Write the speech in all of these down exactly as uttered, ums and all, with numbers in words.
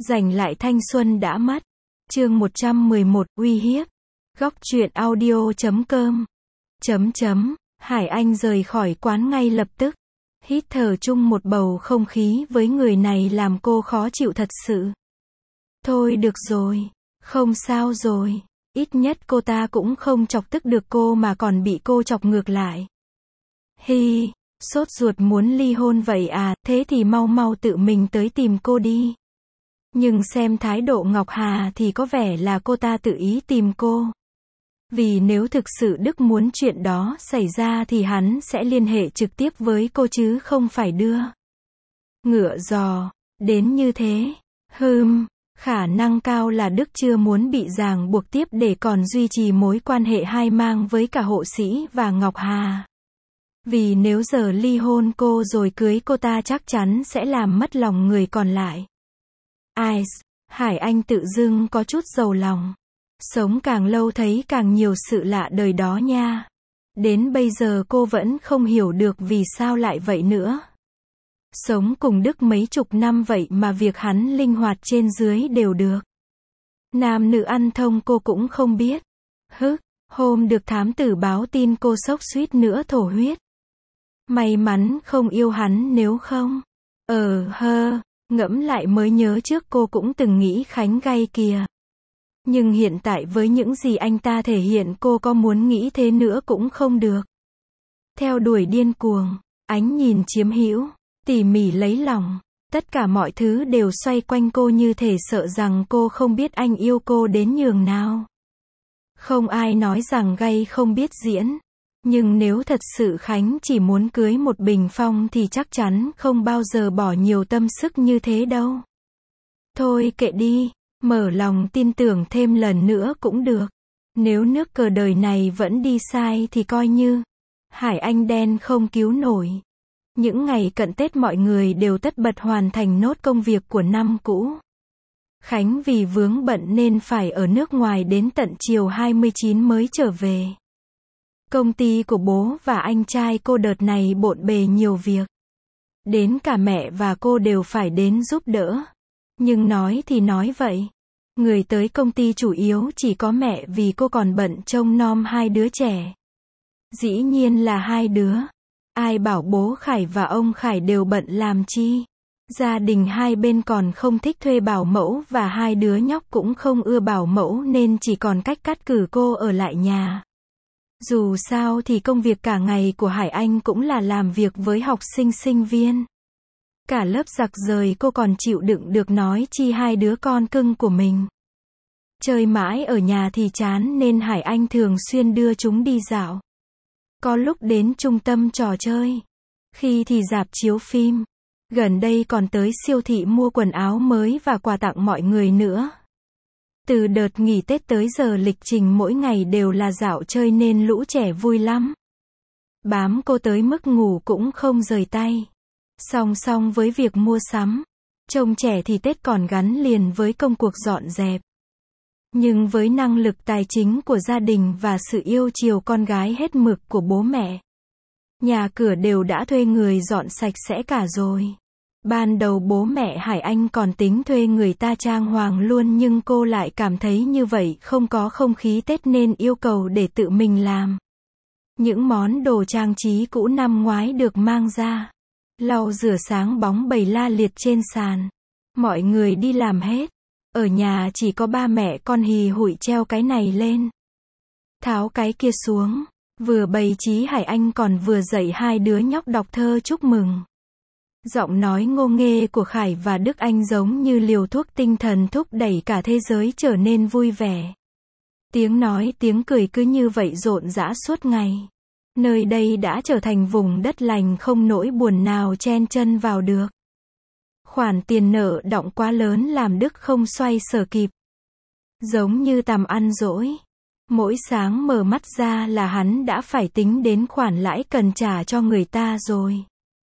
Giành lại thanh xuân đã mất. Chương một trăm mười một, uy hiếp. Góc truyện audio chấm com. Chấm chấm. Hải Anh rời khỏi quán ngay lập tức. Hít thở chung một bầu không khí với người này làm cô khó chịu thật sự. Thôi được rồi. Không sao rồi. Ít nhất cô ta cũng không chọc tức được cô mà còn bị cô chọc ngược lại. Hi, sốt ruột muốn ly hôn vậy à, thế thì mau mau tự mình tới tìm cô đi. Nhưng xem thái độ Ngọc Hà thì có vẻ là cô ta tự ý tìm cô. Vì nếu thực sự Đức muốn chuyện đó xảy ra thì hắn sẽ liên hệ trực tiếp với cô chứ không phải đưa ngựa giò đến như thế. Hừm, khả năng cao là Đức chưa muốn bị ràng buộc tiếp để còn duy trì mối quan hệ hai mang với cả Hộ Sĩ và Ngọc Hà. Vì nếu giờ ly hôn cô rồi cưới cô ta chắc chắn sẽ làm mất lòng người còn lại. Ai, Hải Anh tự dưng có chút giàu lòng. Sống càng lâu thấy càng nhiều sự lạ đời đó nha. Đến bây giờ cô vẫn không hiểu được vì sao lại vậy nữa. Sống cùng Đức mấy chục năm vậy mà việc hắn linh hoạt trên dưới đều được. Nam nữ ăn thông cô cũng không biết. Hứ, hôm được thám tử báo tin cô sốc suýt nữa thổ huyết. May mắn không yêu hắn nếu không. Ờ hơ, ngẫm lại mới nhớ trước cô cũng từng nghĩ Khánh gay kìa. Nhưng hiện tại với những gì anh ta thể hiện cô có muốn nghĩ thế nữa cũng không được. Theo đuổi điên cuồng, ánh nhìn chiếm hữu, tỉ mỉ lấy lòng, tất cả mọi thứ đều xoay quanh cô như thể sợ rằng cô không biết anh yêu cô đến nhường nào. Không ai nói rằng gay không biết diễn. Nhưng nếu thật sự Khánh chỉ muốn cưới một bình phong thì chắc chắn không bao giờ bỏ nhiều tâm sức như thế đâu. Thôi kệ đi, mở lòng tin tưởng thêm lần nữa cũng được. Nếu nước cờ đời này vẫn đi sai thì coi như Hải Anh đen không cứu nổi. Những ngày cận Tết mọi người đều tất bật hoàn thành nốt công việc của năm cũ. Khánh vì vướng bận nên phải ở nước ngoài đến tận chiều hai mươi chín mới trở về. Công ty của bố và anh trai cô đợt này bộn bề nhiều việc. Đến cả mẹ và cô đều phải đến giúp đỡ. Nhưng nói thì nói vậy. Người tới công ty chủ yếu chỉ có mẹ vì cô còn bận trông nom hai đứa trẻ. Dĩ nhiên là hai đứa. Ai bảo bố Khải và ông Khải đều bận làm chi. Gia đình hai bên còn không thích thuê bảo mẫu và hai đứa nhóc cũng không ưa bảo mẫu nên chỉ còn cách cắt cử cô ở lại nhà. Dù sao thì công việc cả ngày của Hải Anh cũng là làm việc với học sinh sinh viên. Cả lớp giặc rời cô còn chịu đựng được nói chi hai đứa con cưng của mình. Chơi mãi ở nhà thì chán nên Hải Anh thường xuyên đưa chúng đi dạo. Có lúc đến trung tâm trò chơi. Khi thì rạp chiếu phim. Gần đây còn tới siêu thị mua quần áo mới và quà tặng mọi người nữa. Từ đợt nghỉ Tết tới giờ lịch trình mỗi ngày đều là dạo chơi nên lũ trẻ vui lắm. Bám cô tới mức ngủ cũng không rời tay. Song song với việc mua sắm, trông trẻ thì Tết còn gắn liền với công cuộc dọn dẹp. Nhưng với năng lực tài chính của gia đình và sự yêu chiều con gái hết mực của bố mẹ, nhà cửa đều đã thuê người dọn sạch sẽ cả rồi. Ban đầu bố mẹ Hải Anh còn tính thuê người ta trang hoàng luôn nhưng cô lại cảm thấy như vậy không có không khí Tết nên yêu cầu để tự mình làm. Những món đồ trang trí cũ năm ngoái được mang ra. Lau rửa sáng bóng bầy la liệt trên sàn. Mọi người đi làm hết. Ở nhà chỉ có ba mẹ con hì hụi treo cái này lên. Tháo cái kia xuống. Vừa bày trí Hải Anh còn vừa dạy hai đứa nhóc đọc thơ chúc mừng. Giọng nói ngô nghê của Khải và Đức Anh giống như liều thuốc tinh thần thúc đẩy cả thế giới trở nên vui vẻ. Tiếng nói tiếng cười cứ như vậy rộn rã suốt ngày. Nơi đây đã trở thành vùng đất lành không nỗi buồn nào chen chân vào được. Khoản tiền nợ đọng quá lớn làm Đức không xoay sở kịp. Giống như tầm ăn dỗi. Mỗi sáng mở mắt ra là hắn đã phải tính đến khoản lãi cần trả cho người ta rồi.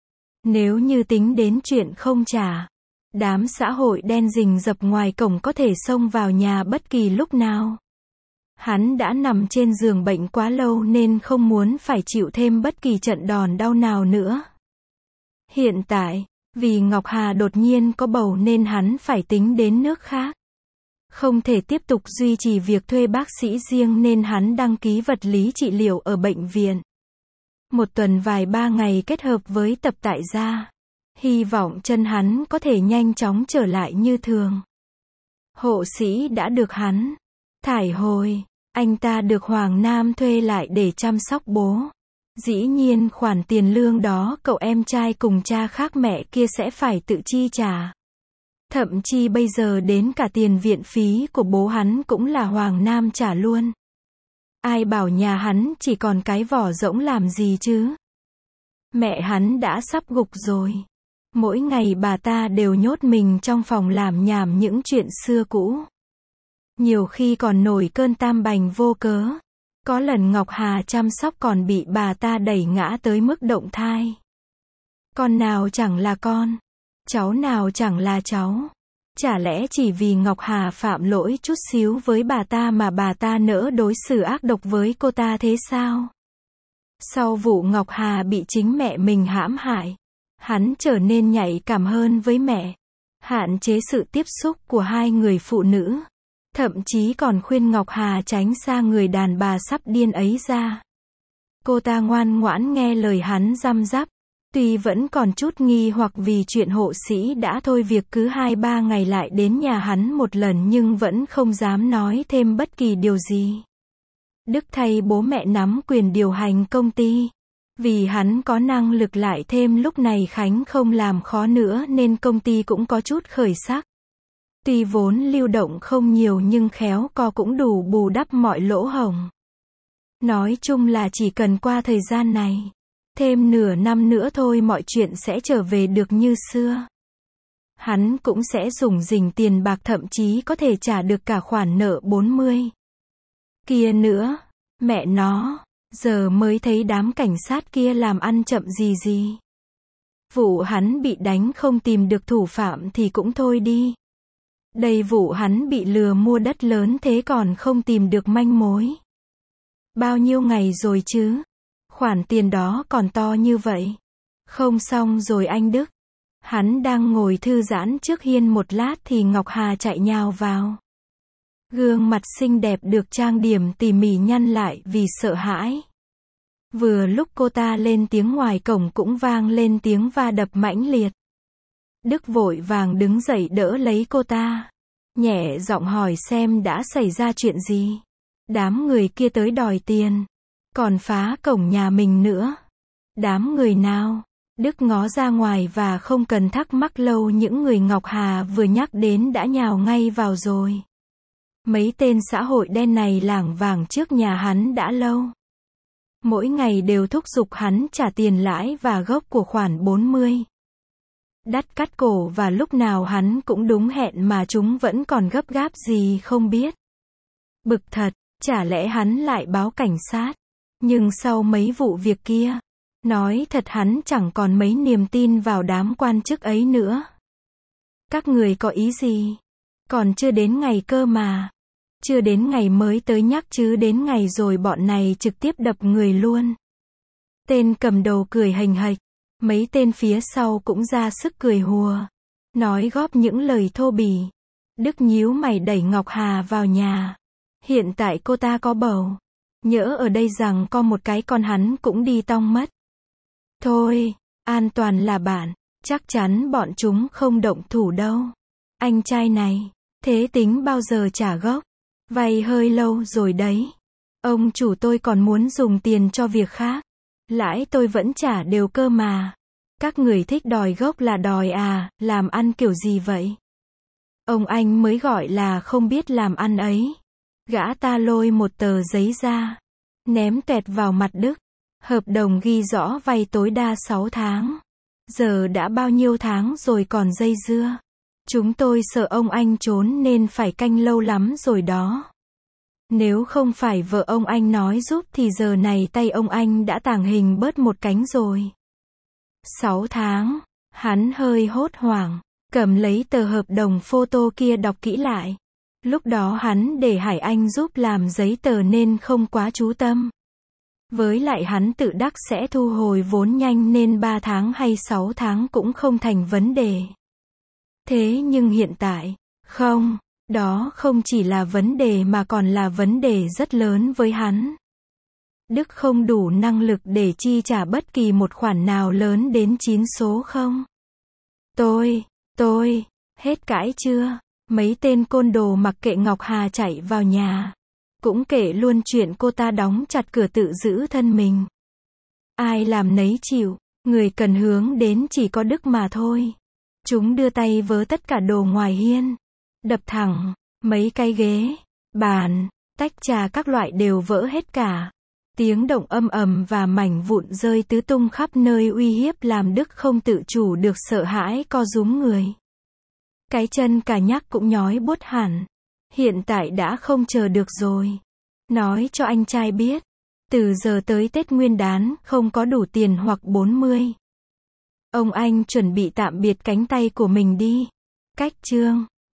Nếu như tính đến chuyện không trả, đám xã hội đen rình rập ngoài cổng có thể xông vào nhà bất kỳ lúc nào. Hắn đã nằm trên giường bệnh quá lâu nên không muốn phải chịu thêm bất kỳ trận đòn đau nào nữa. Hiện tại, Vì Ngọc Hà đột nhiên có bầu nên hắn phải tính đến nước khác. Không thể tiếp tục duy trì việc thuê bác sĩ riêng nên hắn đăng ký vật lý trị liệu ở bệnh viện. Một tuần vài ba ngày kết hợp với tập tại gia. Hy vọng chân hắn có thể nhanh chóng trở lại như thường. Hộ sĩ đã được hắn thải hồi. Anh ta được Hoàng Nam thuê lại để chăm sóc bố. Dĩ nhiên khoản tiền lương đó cậu em trai cùng cha khác mẹ kia sẽ phải tự chi trả. Thậm chí bây giờ đến cả tiền viện phí của bố hắn cũng là Hoàng Nam trả luôn. Ai bảo nhà hắn chỉ còn cái vỏ rỗng làm gì chứ? Mẹ hắn đã sắp gục rồi. Mỗi ngày bà ta đều nhốt mình trong phòng làm nhảm những chuyện xưa cũ. Nhiều khi còn nổi cơn tam bành vô cớ. Có lần Ngọc Hà chăm sóc còn bị bà ta đẩy ngã tới mức động thai. Con nào chẳng là con. Cháu nào chẳng là cháu. Chả lẽ chỉ vì Ngọc Hà phạm lỗi chút xíu với bà ta mà bà ta nỡ đối xử ác độc với cô ta thế sao? Sau vụ Ngọc Hà bị chính mẹ mình hãm hại, hắn trở nên nhạy cảm hơn với mẹ. Hạn chế sự tiếp xúc của hai người phụ nữ. Thậm chí còn khuyên Ngọc Hà tránh xa người đàn bà sắp điên ấy ra. Cô ta ngoan ngoãn nghe lời hắn răm rắp. Tuy vẫn còn chút nghi hoặc vì chuyện hộ sĩ đã thôi việc cứ hai ba ngày lại đến nhà hắn một lần nhưng vẫn không dám nói thêm bất kỳ điều gì. Đức thay bố mẹ nắm quyền điều hành công ty. Vì hắn có năng lực lại thêm lúc này Khánh không làm khó nữa nên công ty cũng có chút khởi sắc. Tuy vốn lưu động không nhiều nhưng khéo co cũng đủ bù đắp mọi lỗ hổng. Nói chung là chỉ cần qua thời gian này, thêm nửa năm nữa thôi mọi chuyện sẽ trở về được như xưa. Hắn cũng sẽ dùng dình tiền bạc thậm chí có thể trả được cả khoản nợ bốn mươi. Kia nữa, mẹ nó, giờ mới thấy đám cảnh sát kia làm ăn chậm gì gì. Vụ hắn bị đánh không tìm được thủ phạm thì cũng thôi đi. Đây vụ hắn bị lừa mua đất lớn thế còn không tìm được manh mối. Bao nhiêu ngày rồi chứ? Khoản tiền đó còn to như vậy. Không xong rồi anh Đức. Hắn đang ngồi thư giãn trước hiên một lát thì Ngọc Hà chạy nhào vào. Gương mặt xinh đẹp được trang điểm tỉ mỉ nhăn lại vì sợ hãi. Vừa lúc cô ta lên tiếng ngoài cổng cũng vang lên tiếng va đập mãnh liệt. Đức vội vàng đứng dậy đỡ lấy cô ta. Nhẹ giọng hỏi xem đã xảy ra chuyện gì. Đám người kia tới đòi tiền. Còn phá cổng nhà mình nữa. Đám người nào? Đức ngó ra ngoài và không cần thắc mắc lâu những người Ngọc Hà vừa nhắc đến đã nhào ngay vào rồi. Mấy tên xã hội đen này lảng vảng trước nhà hắn đã lâu. Mỗi ngày đều thúc giục hắn trả tiền lãi và gốc của khoản bốn mươi. Đắt cắt cổ và lúc nào hắn cũng đúng hẹn mà chúng vẫn còn gấp gáp gì không biết. Bực thật, chả lẽ hắn lại báo cảnh sát. Nhưng sau mấy vụ việc kia, nói thật hắn chẳng còn mấy niềm tin vào đám quan chức ấy nữa. Các người có ý gì? Còn chưa đến ngày cơ mà. Chưa đến ngày mới tới nhắc chứ đến ngày rồi bọn này trực tiếp đập người luôn. Tên cầm đầu cười hềnh hệch. Mấy tên phía sau cũng ra sức cười hùa. Nói góp những lời thô bỉ. Đức nhíu mày đẩy Ngọc Hà vào nhà. Hiện tại cô ta có bầu. Nhỡ ở đây rằng có một cái con hắn cũng đi tong mất. Thôi, an toàn là bạn. Chắc chắn bọn chúng không động thủ đâu. Anh trai này, thế tính bao giờ trả gốc? Vay hơi lâu rồi đấy. Ông chủ tôi còn muốn dùng tiền cho việc khác. Lãi tôi vẫn trả đều cơ mà. Các người thích đòi gốc là đòi à, làm ăn kiểu gì vậy? Ông anh mới gọi là không biết làm ăn ấy. Gã ta lôi một tờ giấy ra. Ném toẹt vào mặt Đức. Hợp đồng ghi rõ vay tối đa sáu tháng. Giờ đã bao nhiêu tháng rồi còn dây dưa. Chúng tôi sợ ông anh trốn nên phải canh lâu lắm rồi đó. Nếu không phải vợ ông anh nói giúp thì giờ này tay ông anh đã tàng hình bớt một cánh rồi. Sáu tháng. Hắn hơi hốt hoảng. Cầm lấy tờ hợp đồng photo kia đọc kỹ lại. Lúc đó hắn để Hải Anh giúp làm giấy tờ nên không quá chú tâm. Với lại hắn tự đắc sẽ thu hồi vốn nhanh nên ba tháng hay sáu tháng cũng không thành vấn đề. Thế nhưng hiện tại, không, đó không chỉ là vấn đề mà còn là vấn đề rất lớn với hắn. Đức không đủ năng lực để chi trả bất kỳ một khoản nào lớn đến chín số không? Tôi, tôi, hết cãi chưa? Mấy tên côn đồ mặc kệ Ngọc Hà chạy vào nhà. Cũng kể luôn chuyện cô ta đóng chặt cửa tự giữ thân mình. Ai làm nấy chịu, người cần hướng đến chỉ có Đức mà thôi. Chúng đưa tay vớ tất cả đồ ngoài hiên. Đập thẳng, mấy cái ghế, bàn, tách trà các loại đều vỡ hết cả. Tiếng động âm ầm và mảnh vụn rơi tứ tung khắp nơi uy hiếp làm Đức không tự chủ được sợ hãi co rúm người. Cái chân cả nhắc cũng nhói buốt hẳn. Hiện tại đã không chờ được rồi. Nói cho anh trai biết. Từ giờ tới Tết Nguyên đán không có đủ tiền hoặc bốn mươi. Ông anh chuẩn bị tạm biệt cánh tay của mình đi. Cách chương